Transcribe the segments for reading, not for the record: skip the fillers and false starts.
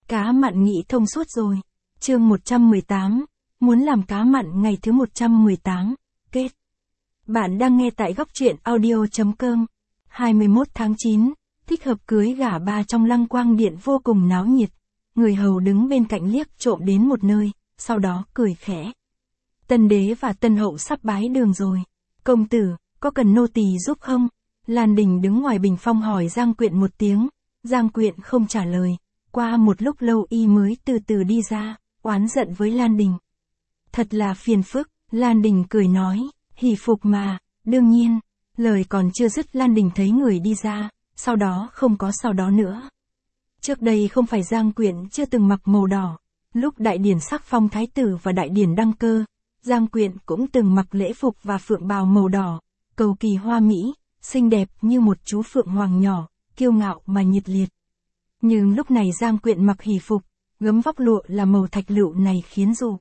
Cá mặn nghĩ thông suốt rồi. Chương 118. Muốn làm cá mặn ngày thứ 118. Kết. Bạn đang nghe tại góc truyện audio.com. 21 tháng 9. Thích hợp cưới gả ba trong Lăng Quang Điện vô cùng náo nhiệt. Người hầu đứng bên cạnh liếc trộm đến một nơi, sau đó cười khẽ. Tân đế và tân hậu sắp bái đường rồi. Công tử, có cần nô tỳ giúp không? Lan Đình đứng ngoài bình phong hỏi Giang Quyện một tiếng. Giang Quyện không trả lời. Qua một lúc lâu y mới từ từ đi ra, oán giận với Lan Đình. Thật là phiền phức, Lan Đình cười nói, hỷ phục mà, đương nhiên. Lời còn chưa dứt Lan Đình thấy người đi ra, sau đó không có sau đó nữa. Trước đây không phải Giang Quyện chưa từng mặc màu đỏ. Lúc đại điển sắc phong thái tử và đại điển đăng cơ, Giang Quyện cũng từng mặc lễ phục và phượng bào màu đỏ, cầu kỳ hoa mỹ, xinh đẹp như một chú phượng hoàng nhỏ, kiêu ngạo mà nhiệt liệt. Nhưng lúc này Giang Quyện mặc hỷ phục, gấm vóc lụa là màu thạch lựu này khiến dù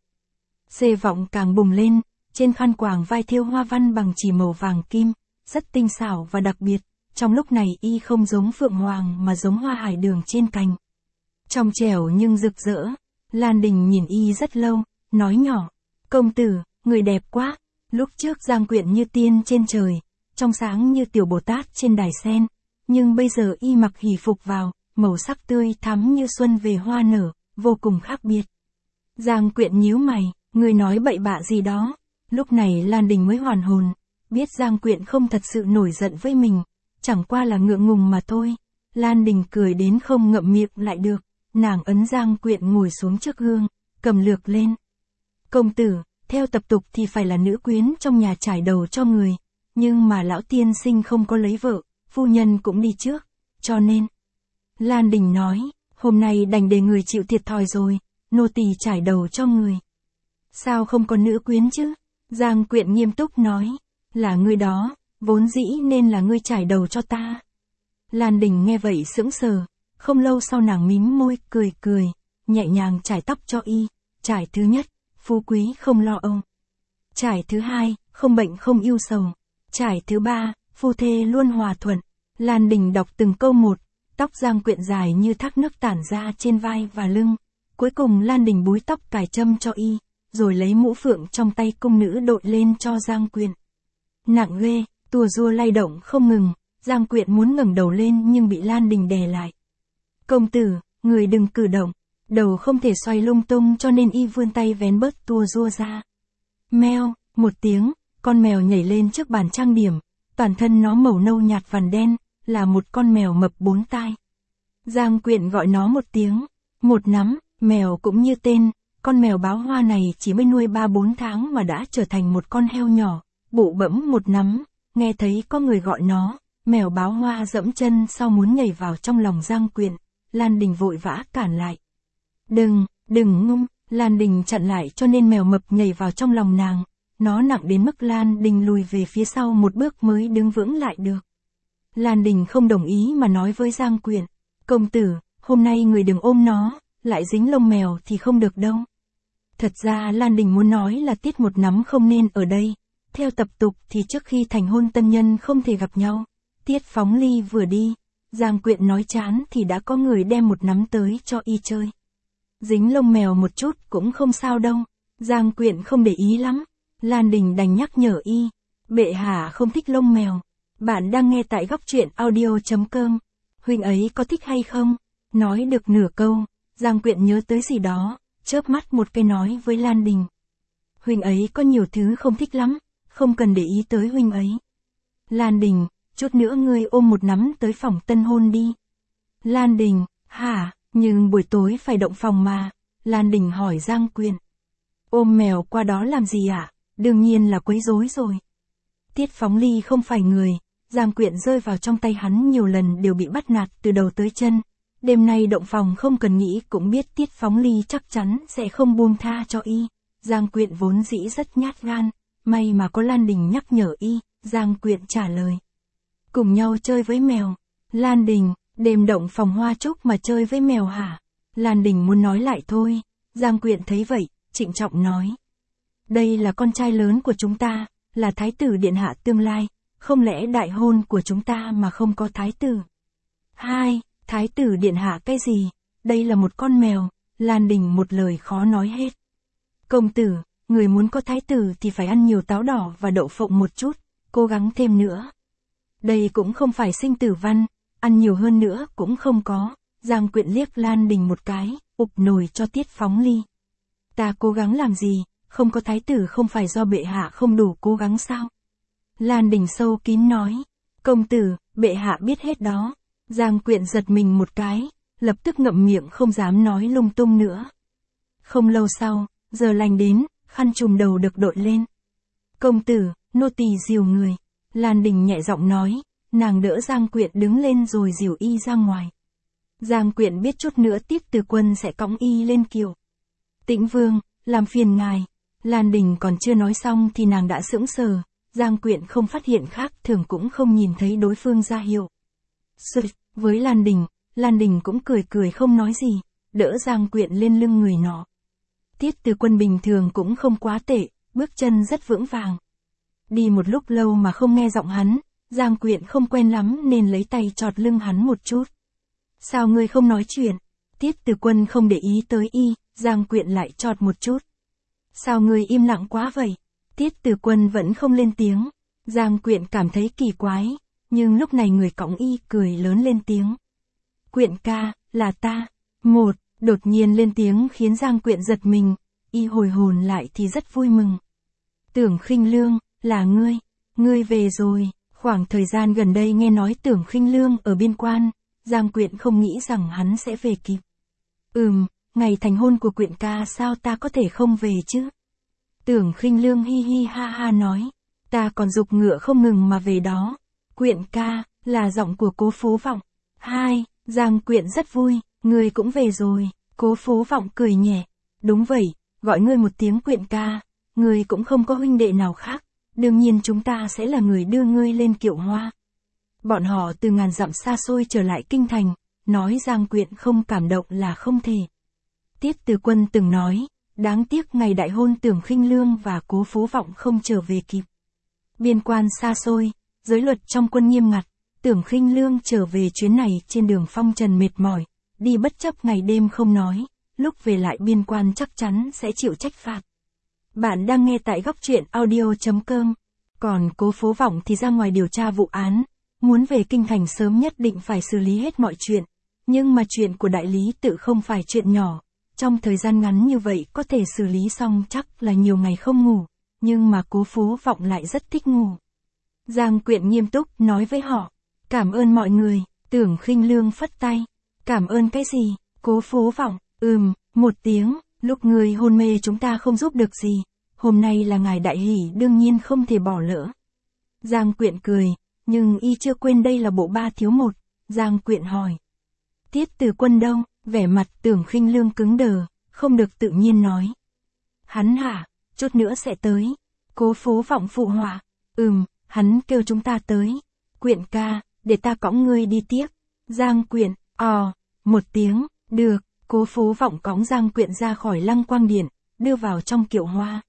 xê vọng càng bùng lên, trên khăn quàng vai thêu hoa văn bằng chỉ màu vàng kim, rất tinh xảo và đặc biệt. Trong lúc này y không giống phượng hoàng mà giống hoa hải đường trên cành. Trong trẻo nhưng rực rỡ, Lan Đình nhìn y rất lâu, nói nhỏ, công tử, người đẹp quá. Lúc trước Giang Quyện như tiên trên trời, trong sáng như tiểu Bồ Tát trên đài sen, nhưng bây giờ y mặc hỷ phục vào, màu sắc tươi thắm như xuân về hoa nở, vô cùng khác biệt. Giang Quyện nhíu mày, người nói bậy bạ gì đó. Lúc này Lan Đình mới hoàn hồn, biết Giang Quyện không thật sự nổi giận với mình, chẳng qua là ngượng ngùng mà thôi. Lan Đình cười đến không ngậm miệng lại được, nàng ấn Giang Quyện ngồi xuống trước gương, cầm lược lên. Công tử, theo tập tục thì phải là nữ quyến trong nhà trải đầu cho người, nhưng mà lão tiên sinh không có lấy vợ, phu nhân cũng đi trước, cho nên. Lan Đình nói, hôm nay đành để người chịu thiệt thòi rồi, nô tỳ trải đầu cho người. Sao không có nữ quyến chứ? Giang Quyện nghiêm túc nói, là ngươi đó, vốn dĩ nên là ngươi trải đầu cho ta. Lan Đình nghe vậy sững sờ, không lâu sau nàng mím môi, cười, nhẹ nhàng trải tóc cho y. Trải thứ nhất, phú quý không lo âu. Trải thứ hai, không bệnh không ưu sầu. Trải thứ ba, phu thê luôn hòa thuận. Lan Đình đọc từng câu một, tóc Giang Quyện dài như thác nước tản ra trên vai và lưng. Cuối cùng Lan Đình búi tóc cài châm cho y, rồi lấy mũ phượng trong tay cung nữ đội lên cho Giang Quyện. Nặng ghê, tua rua lay động không ngừng, Giang Quyện muốn ngẩng đầu lên nhưng bị Lan Đình đè lại. Công tử, người đừng cử động, đầu không thể xoay lung tung cho nên y vươn tay vén bớt tua rua ra. Meo, một tiếng, con mèo nhảy lên trước bàn trang điểm, toàn thân nó màu nâu nhạt vằn đen, là một con mèo mập 4 tai. Giang Quyện gọi nó một tiếng, một nắm, mèo cũng như tên, con mèo báo hoa này chỉ mới nuôi 3-4 tháng mà đã trở thành một con heo nhỏ, bụ bẫm một nắm. Nghe thấy có người gọi nó, mèo báo hoa dẫm chân sau muốn nhảy vào trong lòng Giang Quyện. Lan Đình vội vã cản lại. Đừng ngung, Lan Đình chặn lại cho nên mèo mập nhảy vào trong lòng nàng. Nó nặng đến mức Lan Đình lùi về phía sau một bước mới đứng vững lại được. Lan Đình không đồng ý mà nói với Giang Quyện, công tử, hôm nay người đừng ôm nó, lại dính lông mèo thì không được đâu. Thật ra Lan Đình muốn nói là Tiết Một Nắm không nên ở đây. Theo tập tục thì trước khi thành hôn tân nhân không thể gặp nhau. Tiết Phóng Ly vừa đi, Giang Quyện nói chán thì đã có người đem một nắm tới cho y chơi. Dính lông mèo một chút cũng không sao đâu. Giang Quyện không để ý lắm. Lan Đình đành nhắc nhở y, bệ hạ không thích lông mèo. Bạn đang nghe tại góc truyện audio.com. Huynh ấy có thích hay không? Nói được nửa câu, Giang Quyện nhớ tới gì đó, chớp mắt một cái nói với Lan Đình. Huynh ấy có nhiều thứ không thích lắm, không cần để ý tới huynh ấy. Lan Đình, chút nữa ngươi ôm một nắm tới phòng tân hôn đi. Lan Đình, hả, nhưng buổi tối phải động phòng mà. Lan Đình hỏi Giang Quyện. Ôm mèo qua đó làm gì ạ? Đương nhiên là quấy rối rồi. Tiết Phóng Ly không phải người, Giang Quyện rơi vào trong tay hắn nhiều lần đều bị bắt nạt từ đầu tới chân. Đêm nay động phòng không cần nghĩ cũng biết Tiết Phóng Ly chắc chắn sẽ không buông tha cho y. Giang Quyện vốn dĩ rất nhát gan, may mà có Lan Đình nhắc nhở y. Giang Quyện trả lời. Cùng nhau chơi với mèo. Lan Đình, đêm động phòng hoa trúc mà chơi với mèo hả? Lan Đình muốn nói lại thôi. Giang Quyện thấy vậy, trịnh trọng nói. Đây là con trai lớn của chúng ta, là thái tử điện hạ tương lai, không lẽ đại hôn của chúng ta mà không có thái tử? Thái tử điện hạ cái gì? đây là một con mèo, Lan Đình một lời khó nói hết. Công tử, người muốn có thái tử thì phải ăn nhiều táo đỏ và đậu phộng một chút, cố gắng thêm nữa. Đây cũng không phải sinh tử văn, ăn nhiều hơn nữa cũng không có. Giang Quyện liếc Lan Đình một cái, ụp nồi cho Tiết Phóng ly. Ta cố gắng làm gì, không có thái tử không phải do bệ hạ không đủ cố gắng sao? Lan Đình sâu kín nói. Công tử, bệ hạ biết hết đó. Giang Quyện giật mình một cái, lập tức ngậm miệng không dám nói lung tung nữa. Không lâu sau, giờ lành đến, khăn trùm đầu được đội lên. Công tử, nô tỳ dìu người. Lan Đình nhẹ giọng nói, nàng đỡ Giang Quyện đứng lên rồi dìu y ra ngoài. Giang Quyện biết chút nữa Tiết Từ Quân sẽ cõng y lên kiệu. Tĩnh Vương, làm phiền ngài. Lan Đình còn chưa nói xong thì nàng đã sững sờ. Giang Quyện không phát hiện khác thường cũng không nhìn thấy đối phương ra hiệu. Với Lan Đình cũng cười cười không nói gì, đỡ Giang Quyện lên lưng người nọ. Tiết Từ Quân bình thường cũng không quá tệ, bước chân rất vững vàng. Đi một lúc lâu mà không nghe giọng hắn, Giang Quyện không quen lắm nên lấy tay chọt lưng hắn một chút. Sao ngươi không nói chuyện? Tiết Từ Quân không để ý tới y, Giang Quyện lại chọt một chút. Sao ngươi im lặng quá vậy? Tiết Từ Quân vẫn không lên tiếng. Giang Quyện cảm thấy kỳ quái, nhưng lúc này người cõng y cười lớn lên tiếng. Quyện ca, là ta. Đột nhiên lên tiếng khiến Giang Quyện giật mình, y hồi hồn lại thì rất vui mừng. Tưởng Khinh Lương, là ngươi về rồi. Khoảng thời gian gần đây nghe nói Tưởng Khinh Lương ở biên quan, Giang Quyện không nghĩ rằng hắn sẽ về kịp. Ngày thành hôn của Quyện ca sao ta có thể không về chứ? Tưởng Khinh Lương hi hi ha ha nói, ta còn giục ngựa không ngừng mà về đó. Quyện ca, là giọng của Cố Phố Vọng. Giang Quyện rất vui, ngươi cũng về rồi. Cố Phố Vọng cười nhẹ. Đúng vậy, gọi ngươi một tiếng Quyện ca, ngươi cũng không có huynh đệ nào khác, đương nhiên chúng ta sẽ là người đưa ngươi lên kiệu hoa. Bọn họ từ ngàn dặm xa xôi trở lại kinh thành, nói Giang Quyện không cảm động là không thể. Tiết Từ Quân từng nói, đáng tiếc ngày đại hôn Tưởng Khinh Lương và Cố Phố Vọng không trở về kịp. Biên quan xa xôi, giới luật trong quân nghiêm ngặt, Tưởng Khinh Lương trở về chuyến này trên đường phong trần mệt mỏi, đi bất chấp ngày đêm không nói, lúc về lại biên quan chắc chắn sẽ chịu trách phạt. Bạn đang nghe tại Góc Truyện Audio.com. Còn Cố Phố Vọng thì ra ngoài điều tra vụ án, muốn về kinh thành sớm nhất định phải xử lý hết mọi chuyện. Nhưng mà chuyện của đại lý tự không phải chuyện nhỏ, trong thời gian ngắn như vậy có thể xử lý xong chắc là nhiều ngày không ngủ, nhưng mà Cố Phố Vọng lại rất thích ngủ. Giang Quyện nghiêm túc nói với họ, cảm ơn mọi người. Tưởng Khinh Lương phất tay, cảm ơn cái gì? Cố Phố Vọng, một tiếng, lúc người hôn mê chúng ta không giúp được gì, hôm nay là ngày đại hỷ đương nhiên không thể bỏ lỡ. Giang Quyện cười, nhưng y chưa quên đây là bộ ba thiếu một. Giang Quyện hỏi, Tiết Từ Quân đâu? Vẻ mặt Tưởng Khinh Lương cứng đờ, không được tự nhiên nói. Hắn hả, chút nữa sẽ tới. Cố Phố Vọng phụ họa, hắn kêu chúng ta tới. Quyện ca, để ta cõng ngươi đi tiếp. Giang Quyện, một tiếng, được. Cố Phố Vọng cõng Giang Quyện ra khỏi Lăng Quang Điện, đưa vào trong kiệu hoa.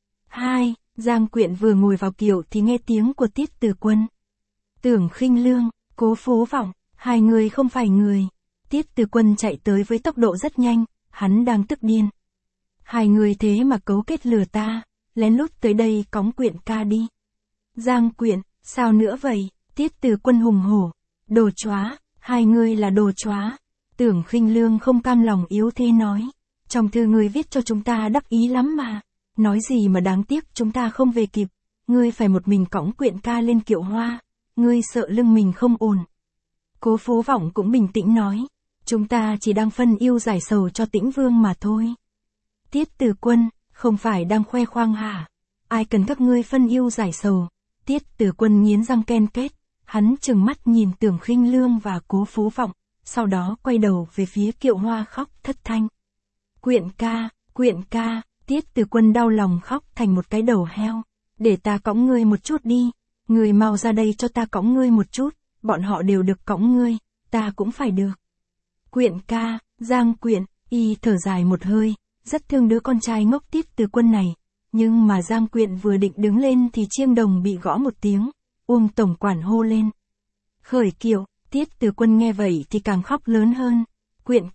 Giang Quyện vừa ngồi vào kiệu thì nghe tiếng của Tiết Từ Quân. Tưởng Khinh Lương, Cố Phố Vọng, hai người không phải người. Tiết Từ Quân chạy tới với tốc độ rất nhanh, hắn đang tức điên. Hai người thế mà cấu kết lừa ta, lén lút tới đây cõng Quyện ca đi. Giang Quyện, sao nữa vậy? Tiết Từ Quân hùng hổ. Đồ chóa, hai người là đồ chóa. Tưởng Khinh Lương không cam lòng yếu thế nói. Trong thư ngươi viết cho chúng ta đắc ý lắm mà. Nói gì mà đáng tiếc chúng ta không về kịp. Ngươi phải một mình cõng Quyện ca lên kiệu hoa. Ngươi sợ lưng mình không ổn. Cố Phố Vọng cũng bình tĩnh nói. Chúng ta chỉ đang phân ưu giải sầu cho Tĩnh Vương mà thôi. Tiết Từ Quân, không phải đang khoe khoang hả? Ai cần các ngươi phân ưu giải sầu? Tiết Từ Quân nghiến răng ken kết. Hắn trừng mắt nhìn Tưởng Khinh Lương và Cố Phố Vọng, sau đó quay đầu về phía kiệu hoa khóc thất thanh. Quyện ca, Tiết Từ Quân đau lòng khóc thành một cái đầu heo. Để ta cõng ngươi một chút đi. Ngươi mau ra đây cho ta cõng ngươi một chút. Bọn họ đều được cõng ngươi, ta cũng phải được. Quyện ca, Giang Quyện, y thở dài một hơi, rất thương đứa con trai ngốc Tiết Từ Quân này. Nhưng mà Giang Quyện vừa định đứng lên thì chiêng đồng bị gõ một tiếng, Uông tổng quản hô lên. Khởi kiệu, Tiết Từ Quân nghe vậy thì càng khóc lớn hơn. Quyện ca,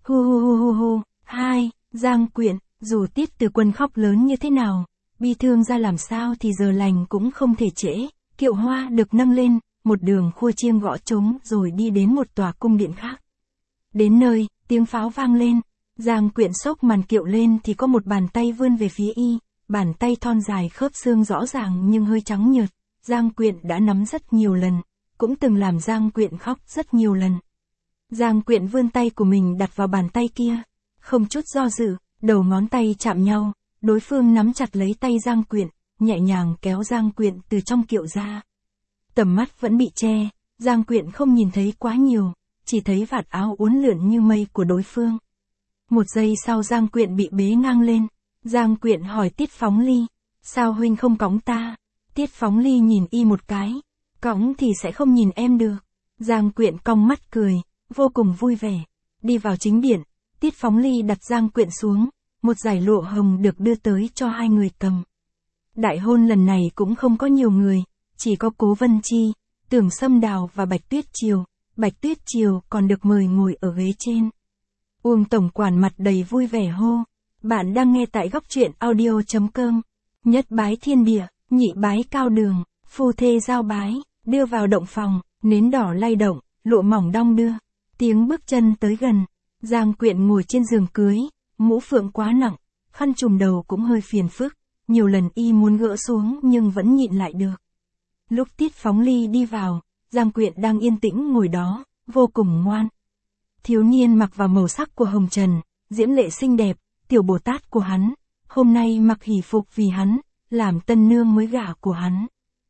Hu hu hu hu hu. 2. Giang Quyện, dù Tiết Từ Quân khóc lớn như thế nào, bi thương ra làm sao thì giờ lành cũng không thể trễ. Kiệu hoa được nâng lên, một đường khua chiêng gõ trống rồi đi đến một tòa cung điện khác. Đến nơi, tiếng pháo vang lên, Giang Quyện xốc màn kiệu lên thì có một bàn tay vươn về phía y, bàn tay thon dài khớp xương rõ ràng nhưng hơi trắng nhợt. Giang Quyện đã nắm rất nhiều lần, cũng từng làm Giang Quyện khóc rất nhiều lần. Giang Quyện vươn tay của mình đặt vào bàn tay kia, không chút do dự, đầu ngón tay chạm nhau, đối phương nắm chặt lấy tay Giang Quyện, nhẹ nhàng kéo Giang Quyện từ trong kiệu ra. Tầm mắt vẫn bị che, Giang Quyện không nhìn thấy quá nhiều, chỉ thấy vạt áo uốn lượn như mây của đối phương. Một giây sau Giang Quyện bị bế ngang lên, Giang Quyện hỏi Tiết Phóng Ly, sao huynh không cõng ta? Tiết Phóng Ly nhìn y một cái, cõng thì sẽ không nhìn em được. Giang Quyện cong mắt cười, vô cùng vui vẻ. Đi vào chính điện, Tiết Phóng Ly đặt Giang Quyện xuống, một dải lụa hồng được đưa tới cho hai người cầm. Đại hôn lần này cũng không có nhiều người, chỉ có Cố Vân Chi, Tưởng Sâm Đào và Bạch Tuyết Triều. Bạch Tuyết Triều còn được mời ngồi ở ghế trên. Uông tổng quản mặt đầy vui vẻ hô, bạn đang nghe tại góc truyện audio.com. Nhất bái thiên địa, nhị bái cao đường, phu thê giao bái, đưa vào động phòng, nến đỏ lay động, lụa mỏng đong đưa. Tiếng bước chân tới gần, Giang Quyện ngồi trên giường cưới, mũ phượng quá nặng, khăn trùm đầu cũng hơi phiền phức, nhiều lần y muốn gỡ xuống nhưng vẫn nhịn lại được. Lúc Tiết Phóng Ly đi vào, Giang Quyện đang yên tĩnh ngồi đó, vô cùng ngoan. Thiếu niên mặc vào màu sắc của hồng trần, diễm lệ xinh đẹp, tiểu Bồ Tát của hắn, hôm nay mặc hỷ phục vì hắn, làm tân nương mới gả của hắn.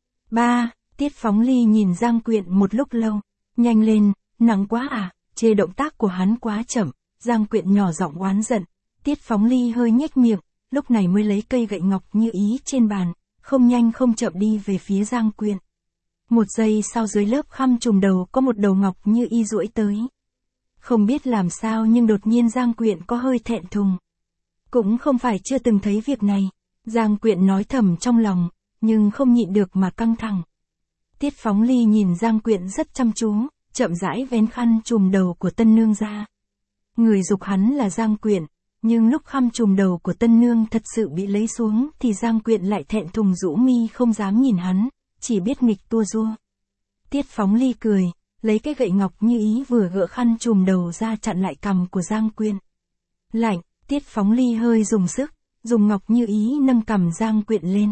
3. Tiết Phóng Ly nhìn Giang Quyện một lúc lâu, nhanh lên, nặng quá à, chê động tác của hắn quá chậm. Giang Quyện nhỏ giọng oán giận, Tiết Phóng Ly hơi nhếch miệng, lúc này mới lấy cây gậy ngọc như ý trên bàn, không nhanh không chậm đi về phía Giang Quyện. Một giây sau dưới lớp khăn trùm đầu có một đầu ngọc như y duỗi tới. Không biết làm sao nhưng đột nhiên Giang Quyện có hơi thẹn thùng. Cũng không phải chưa từng thấy việc này, Giang Quyện nói thầm trong lòng, nhưng không nhịn được mà căng thẳng. Tiết Phóng Ly nhìn Giang Quyện rất chăm chú, chậm rãi vén khăn trùm đầu của tân nương ra. Người giục hắn là Giang Quyện, nhưng lúc khăn trùm đầu của tân nương thật sự bị lấy xuống thì Giang Quyện lại thẹn thùng rũ mi không dám nhìn hắn, chỉ biết nghịch tua rua. Tiết Phóng Ly cười, lấy cái gậy ngọc như ý vừa gỡ khăn trùm đầu ra chặn lại cằm của Giang Quyện. Lạnh, Tiết Phóng Ly hơi dùng sức, dùng ngọc như ý nâng cằm Giang Quyện lên.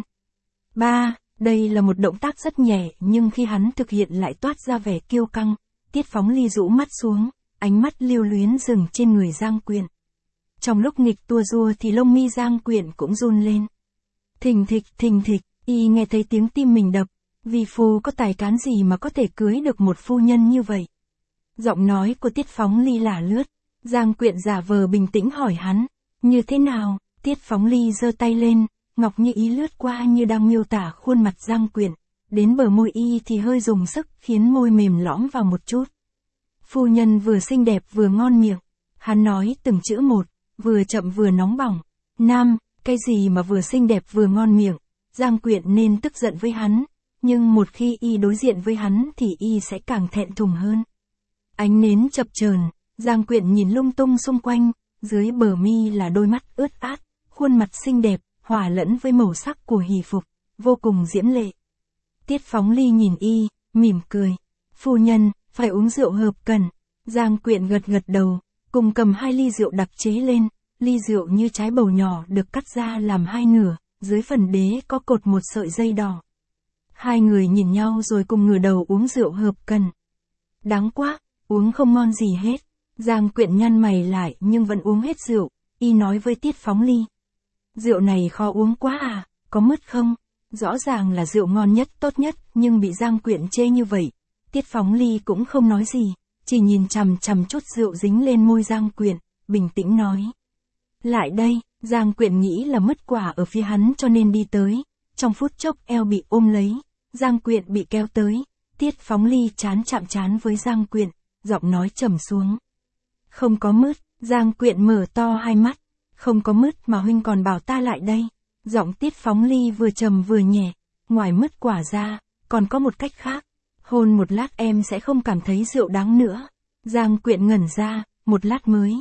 3. Đây là một động tác rất nhẹ nhưng khi hắn thực hiện lại toát ra vẻ kiêu căng. Tiết Phóng Ly rũ mắt xuống, ánh mắt lưu luyến dừng trên người Giang Quyện. Trong lúc nghịch tua rua thì lông mi Giang Quyện cũng run lên. Thình thịch, y nghe thấy tiếng tim mình đập, vì phu có tài cán gì mà có thể cưới được một phu nhân như vậy. Giọng nói của Tiết Phóng Ly lả lướt, Giang Quyện giả vờ bình tĩnh hỏi hắn, như thế nào? Tiết Phóng Ly giơ tay lên, ngọc như ý lướt qua như đang miêu tả khuôn mặt Giang Quyện, đến bờ môi y thì hơi dùng sức khiến môi mềm lõm vào một chút. Phu nhân vừa xinh đẹp vừa ngon miệng, hắn nói từng chữ một, vừa chậm vừa nóng bỏng. Nam, cái gì mà vừa xinh đẹp vừa ngon miệng? Giang Quyện nên tức giận với hắn, nhưng một khi y đối diện với hắn thì y sẽ càng thẹn thùng hơn. Ánh nến chập chờn, Giang Quyện nhìn lung tung xung quanh, dưới bờ mi là đôi mắt ướt át, khuôn mặt xinh đẹp, hòa lẫn với màu sắc của hỷ phục, vô cùng diễm lệ. Tiết Phóng Ly nhìn y, mỉm cười. Phu nhân, phải uống rượu hợp cần. Giang Quyện gật gật đầu, cùng cầm 2 ly rượu đặc chế lên, ly rượu như trái bầu nhỏ được cắt ra làm 2 nửa, dưới phần đế có cột một sợi dây đỏ. Hai người nhìn nhau rồi cùng ngửa đầu uống rượu hợp cần. Đáng quá, uống không ngon gì hết. Giang Quyện nhăn mày lại nhưng vẫn uống hết rượu, y nói với Tiết Phóng Ly. Rượu này khó uống quá à, có mứt không? Rõ ràng là rượu ngon nhất tốt nhất nhưng bị Giang Quyện chê như vậy. Tiết Phóng Ly cũng không nói gì, chỉ nhìn chằm chằm chút rượu dính lên môi Giang Quyện, bình tĩnh nói. Lại đây, Giang Quyện nghĩ là mứt quả ở phía hắn cho nên đi tới, trong phút chốc eo bị ôm lấy, Giang Quyện bị kéo tới, Tiết Phóng Ly chán chạm chán với Giang Quyện, giọng nói trầm xuống. Không có mứt, Giang Quyện mở to hai mắt, không có mứt mà huynh còn bảo ta lại đây. Giọng Tiết Phóng Ly vừa trầm vừa nhẹ, ngoài mứt quả ra, còn có một cách khác. Hôn một lát em sẽ không cảm thấy rượu đắng nữa. Giang Quyện ngẩn ra, một lát mới.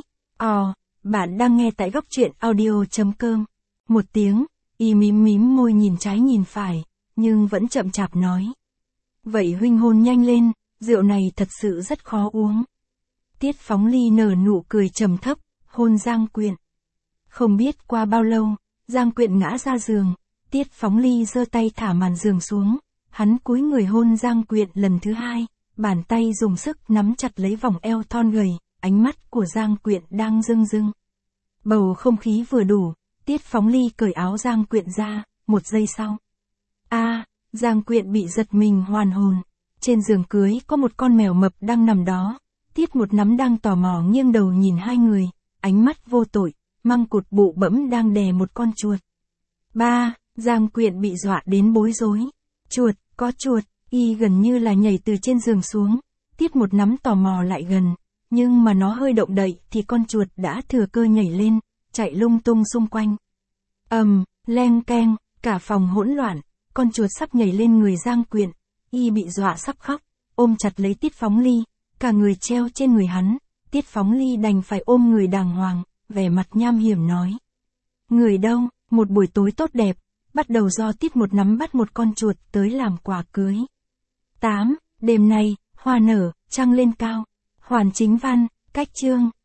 Bạn đang nghe tại góc truyện audio.com. Một tiếng, y mím mím môi nhìn trái nhìn phải, nhưng vẫn chậm chạp nói. Vậy huynh hôn nhanh lên, rượu này thật sự rất khó uống. Tiết Phóng Ly nở nụ cười trầm thấp, hôn Giang Quyện. Không biết qua bao lâu, Giang Quyện ngã ra giường, Tiết Phóng Ly giơ tay thả màn giường xuống, hắn cúi người hôn Giang Quyện lần thứ hai, bàn tay dùng sức nắm chặt lấy vòng eo thon gầy, ánh mắt của Giang Quyện đang rưng rưng. Bầu không khí vừa đủ, Tiết Phóng Ly cởi áo Giang Quyện ra, một giây sau. Giang Quyện bị giật mình hoàn hồn. Trên giường cưới có một con mèo mập đang nằm đó. Tiết Một Nắm đang tò mò nghiêng đầu nhìn hai người, ánh mắt vô tội, Măng Cụt bụ bẫm đang đè một con chuột. Giang Quyện bị dọa đến bối rối. Chuột, có chuột, y gần như là nhảy từ trên giường xuống. Tiết Một Nắm tò mò lại gần, nhưng mà nó hơi động đậy thì con chuột đã thừa cơ nhảy lên, chạy lung tung xung quanh. Leng keng, cả phòng hỗn loạn, con chuột sắp nhảy lên người Giang Quyện, y bị dọa sắp khóc, ôm chặt lấy Tiết Phóng Ly, cả người treo trên người hắn, Tiết Phóng Ly đành phải ôm người đàng hoàng, vẻ mặt nham hiểm nói. Người đâu, một buổi tối tốt đẹp, bắt đầu do Tiết Một Nắm bắt một con chuột tới làm quà cưới. Đêm nay, hoa nở, trăng lên cao. Hoàn Chính Văn, cách chương.